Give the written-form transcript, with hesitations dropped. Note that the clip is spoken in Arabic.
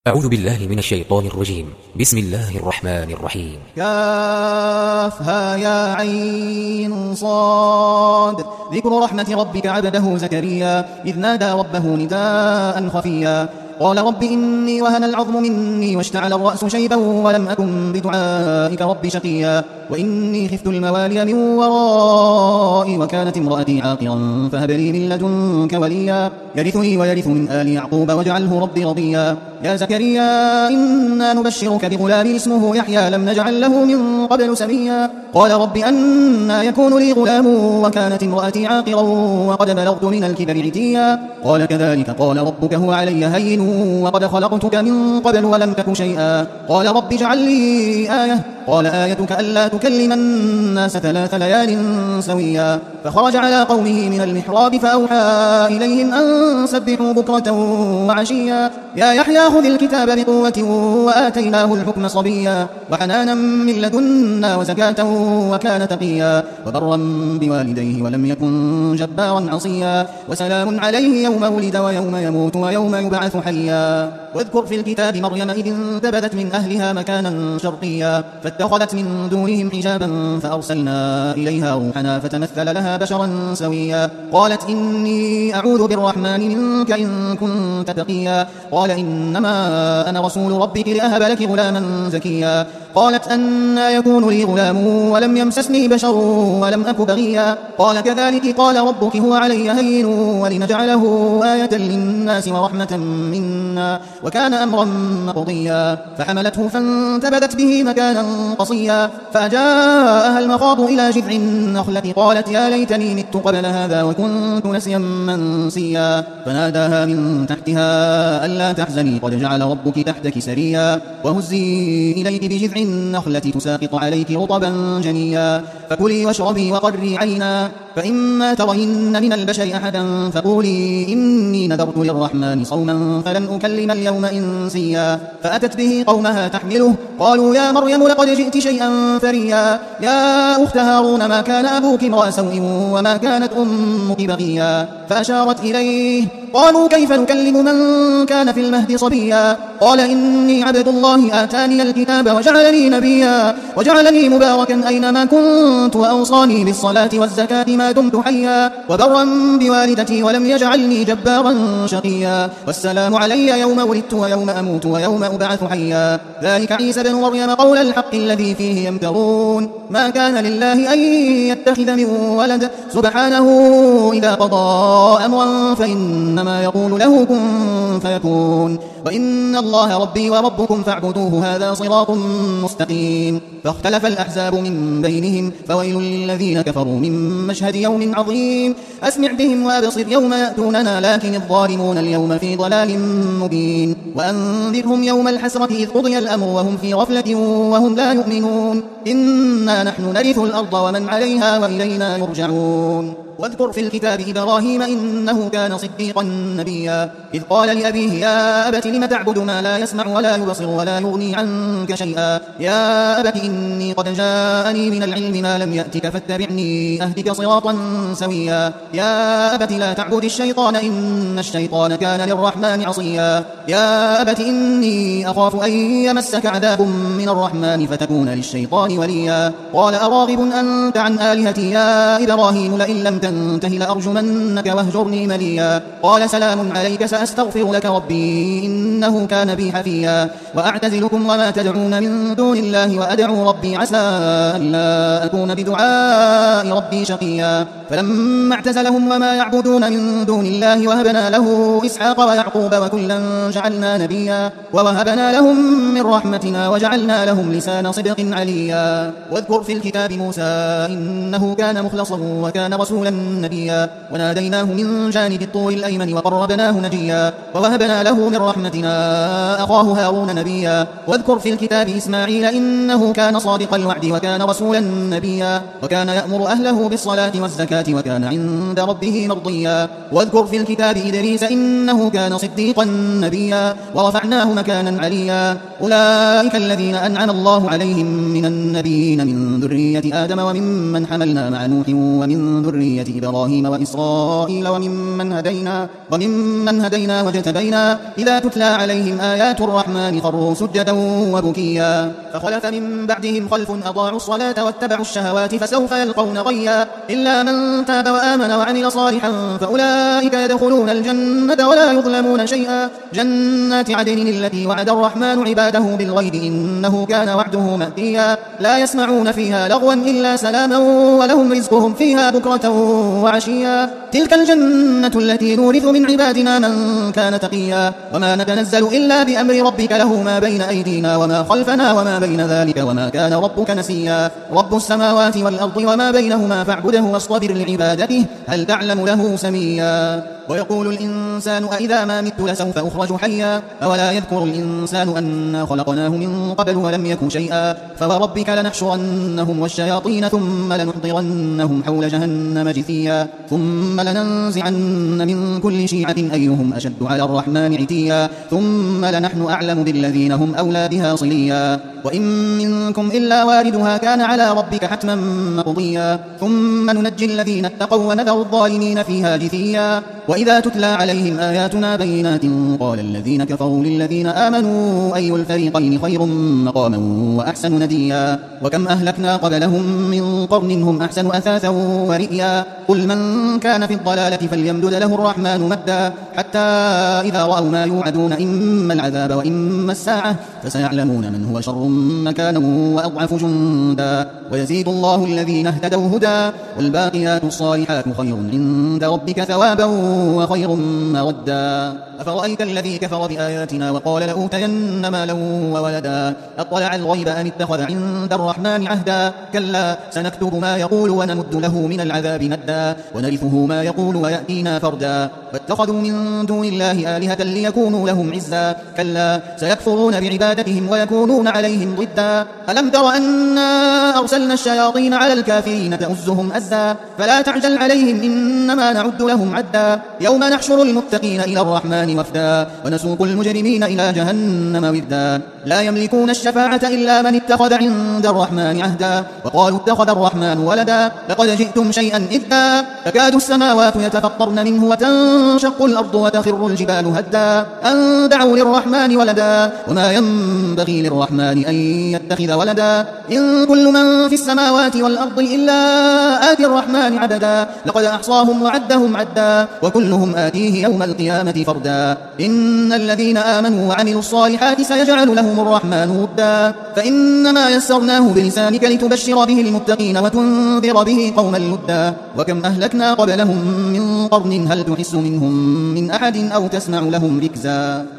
أعوذ بالله من الشيطان الرجيم. بسم الله الرحمن الرحيم. كافها يا عين صاد. ذكر رحمة ربك عبده زكريا إذ نادى ربه نداء خفيا قال رب إني وهن العظم مني واشتعل الرأس شيبا ولم أكن بدعائك رب شقيا وإني خفت الموالي من ورائي وكانت امرأتي عاقرا فهب لي من لدنك وليا يرثني ويرث من آل يعقوب واجعله ربي رضيا يا زكريا إنا نبشرك بغلام اسمه يحيى لم نجعل له من قبل سميا قال رب أنى يكون لي غلام وكانت امرأتي عاقرا وقد بلغت من الكبر عتيا قال كذلك قال ربك هو علي هين وقد خلقتك من قبل ولم تك شيئا قال رب اجعل لي آية قال آيتك ألا تكلم الناس 3 ليال سويا فخرج على قومه من المحراب فأوحى إليهم أن سبحوا بكرة وعشيا يا يحيى خذ الكتاب بقوة وآتيناه الحكم صبيا وحنانا من لدنا وزكاة وكان تقيا وبرا بوالديه ولم يكن جبارا عصيا وسلام عليه يوم ولد ويوم يموت ويوم يبعث حيا واذكر في الكتاب مريم إذ انتبذت من أهلها مكانا شرقيا فاتخذت من دونهم حجابا فأرسلنا إليها روحنا فتمثل لها بشرا سويا قالت إني أعوذ بالرحمن منك إن كنت تقيا قال إنما أنا رسول ربك لأهب لك غلاما زكيا قالت أنى يكون لي غلام ولم يمسسني بشر ولم أك بغيا قال كذلك قال ربك هو علي هين ولنجعله آية للناس ورحمة منا وكان أمرا مقضيا فحملته فانتبذت به مكانا قصيا فجاءها المخاض إلى جذع النخلة قالت يا ليتني مت قبل هذا وكنت نسيا منسيا فناداها من تحتها ألا تحزني قد جعل ربك تحتك سريا وهزي إليك بجذع النخلة تساقط عليك رطبا جنيا فكلي واشربي وقري عينا فإما ترين من البشر أحدا فقولي إني نذرت للرحمن صوما فلن أكلم اليوم إنسيا فأتت به قومها تحمله قالوا يا مريم لقد جئت شيئا فريا يا أخت هارون ما كان أبوك امرأ سوء وما كانت أمك بغيا فأشارت إليه قالوا كيف نكلم من كان في المهد صبيا قال إني عبد الله آتاني الكتاب وجعلني نبيا وجعلني مباركا أينما كنت وأوصاني بالصلاة والزكاة ما دمت حيا وبرا بوالدتي ولم يجعلني جبارا شقيا والسلام علي يوم ولدت ويوم أموت ويوم أبعث حيا ذلك عيسى بن مريم قول الحق الذي فيه يمترون ما كان لله أن يتخذ من ولد سبحانه إذا قضى أمرا فإنما يقول له كن فيكون وإن الله ربي وربكم فاعبدوه هذا صراط مستقيم فاختلف الأحزاب من بينهم فويل للذين كفروا من مشهد يوم عظيم أسمع بهم وأبصر يوم يأتوننا لكن الظالمون اليوم في ضلال مبين وأنذرهم يوم الحسرة إذ قضي الأمر وهم في غفلة وهم لا يؤمنون إنا نحن نرث الأرض ومن عليها وإلينا يرجعون واذكر في الكتاب إبراهيم إنه كان صديقا نبيا إذ قال لأبيه يا أبت لم تعبد ما لا يسمع ولا يبصر ولا يغني عنك شيئا يا أبت إني قد جاءني من العلم ما لم يأتك فاتبعني أهدك صراطا سويا يا أبت لا تعبد الشيطان إن الشيطان كان للرحمن عصيا يا أبت إني أخاف أن يمسك عذاب من الرحمن فتكون للشيطان وليا قال أراغب أنت عن آلهتي يا إبراهيم لئن لم تنته لأرجمنك واهجرني مليا قال سلام عليك سأستغفر لك ربي إنه كان بي حفيا وأعتزلكم وما تدعون من دون الله وأدعو ربي عسى ألا أكون بدعاء ربي شقيا فلما اعتزلهم وما يعبدون من دون الله وهبنا له إسحاق ويعقوب وكلا جعلنا نبيا ووهبنا لهم من رحمتنا وجعلنا لهم لسان صدق عليا واذكر في الكتاب موسى إنه كان مخلصا وكان رسولا نبيا وناديناه من جانب الطور الأيمن وقربناه نجيا ووهبنا له من رحمتنا أخاه هارون نبيا واذكر في الكتاب إسماعيل إنه كان صادق الوعد وكان رسولا نبيا وكان يأمر أهله بالصلاة والزكاة وكان عند ربه مرضيا واذكر في الكتاب إدريس إنه كان صديقا نبيا ورفعناه مكانا عليا أولئك الذين أنعم الله عليهم من النبيين من ذرية آدم وممن حملنا مع نوح ومن ذرية إبراهيم وإسرائيل وممن هدينا واجتبينا إذا تتلى عليهم آيات الرحمن خروا سجدا وبكيا فخلف من بعدهم خلف أضاعوا الصلاة واتبعوا الشهوات فسوف يلقون غيا إلا من تاب وآمن وعمل صالحا فأولئك يدخلون الجنة ولا يظلمون شيئا جنات عدن التي وعد الرحمن عباده بالغيب إنه كان وعده مأتيا لا يسمعون فيها لغوا إلا سلاما ولهم رزقهم فيها بكرة وعشيا تلك الجنة التي نورث من عبادنا من كان تقيا وما نتنزل إلا بأمر ربك له ما بين أيدينا وما خلفنا وما بين ذلك وما كان ربك نسيا رب السماوات والأرض وما بينهما فاعبده واصطبر لعبادته هل تعلم له سميا ويقول الإنسان أإذا ما مت لسوف أخرج حيا أولا يذكر الإنسان أنا خلقناه من قبل ولم يكن شيئا فوربك لنحشرنهم والشياطين ثم لنحضرنهم حول جهنم جثيا ثم لننزعن من كل شيعة أيهم أشد على الرحمن عتيا ثم لنحن أعلم بالذين هم أولى بها صليا وإن منكم إلا واردها كان على ربك حتما مقضيا ثم ننجي الذين اتقوا ونذر الظالمين فيها جثيا وإذا تتلى عليهم آياتنا بينات قال الذين كفروا للذين آمنوا أي الفريقين خير مقاما وأحسن نديا وكم أهلكنا قبلهم من قرن هم أحسن أثاثا ورئيا قل من كان في الضلالة فليمدد له الرحمن مدا حتى إذا رأوا ما يوعدون إما العذاب وإما الساعة فسيعلمون من هو شر مكانا وأضعف جندا ويزيد الله الذين اهتدوا هدى والباقيات الصالحات خير عند ربك ثوابا وخير مردا أفرأيت الذي كفر بآياتنا وقال لأوتين مالا وولدا أطلع الغيب أم اتخذ عند الرحمن عهدا كلا سنكتب ما يقول ونمد له من العذاب مدا ونرثه ما يقول ويأتينا فردا واتخذوا من دون الله آلهة ليكونوا لهم عزا كلا سيكفرون بعبادتهم ويكونون عليهم ضدا ألم تر أنا أرسلنا الشياطين على الكافرين تؤزهم أزا فلا تعجل عليهم إنما نعد لهم عدا يوم نحشر المتقين إلى الرحمن وفدا ونسوق المجرمين إلى جهنم وردا لا يملكون الشفاعة إلا من اتخذ عند الرحمن عهدا وقالوا اتخذ الرحمن ولدا لقد جئتم شيئا إدا تكاد السماوات يتفطرن منه وتنشق الأرض وتخر الجبال هدا أن دعوا للرحمن ولدا وما ينبغي للرحمن أن يتخذ ولدا إن كل من في السماوات والأرض إلا آتي الرحمن عبدا لقد أحصاهم وعدهم عدا وكلهم آتيه يوم القيامة فردا إن الذين آمنوا وعملوا الصالحات سيجعل لهم الرحمن ودا فإنما يسرناه بلسانك لتبشر به المتقين وتنذر به قوما لدا وكم أهلكنا قبلهم من قرن هل تحس منهم من أحد أو تسمع لهم ركزا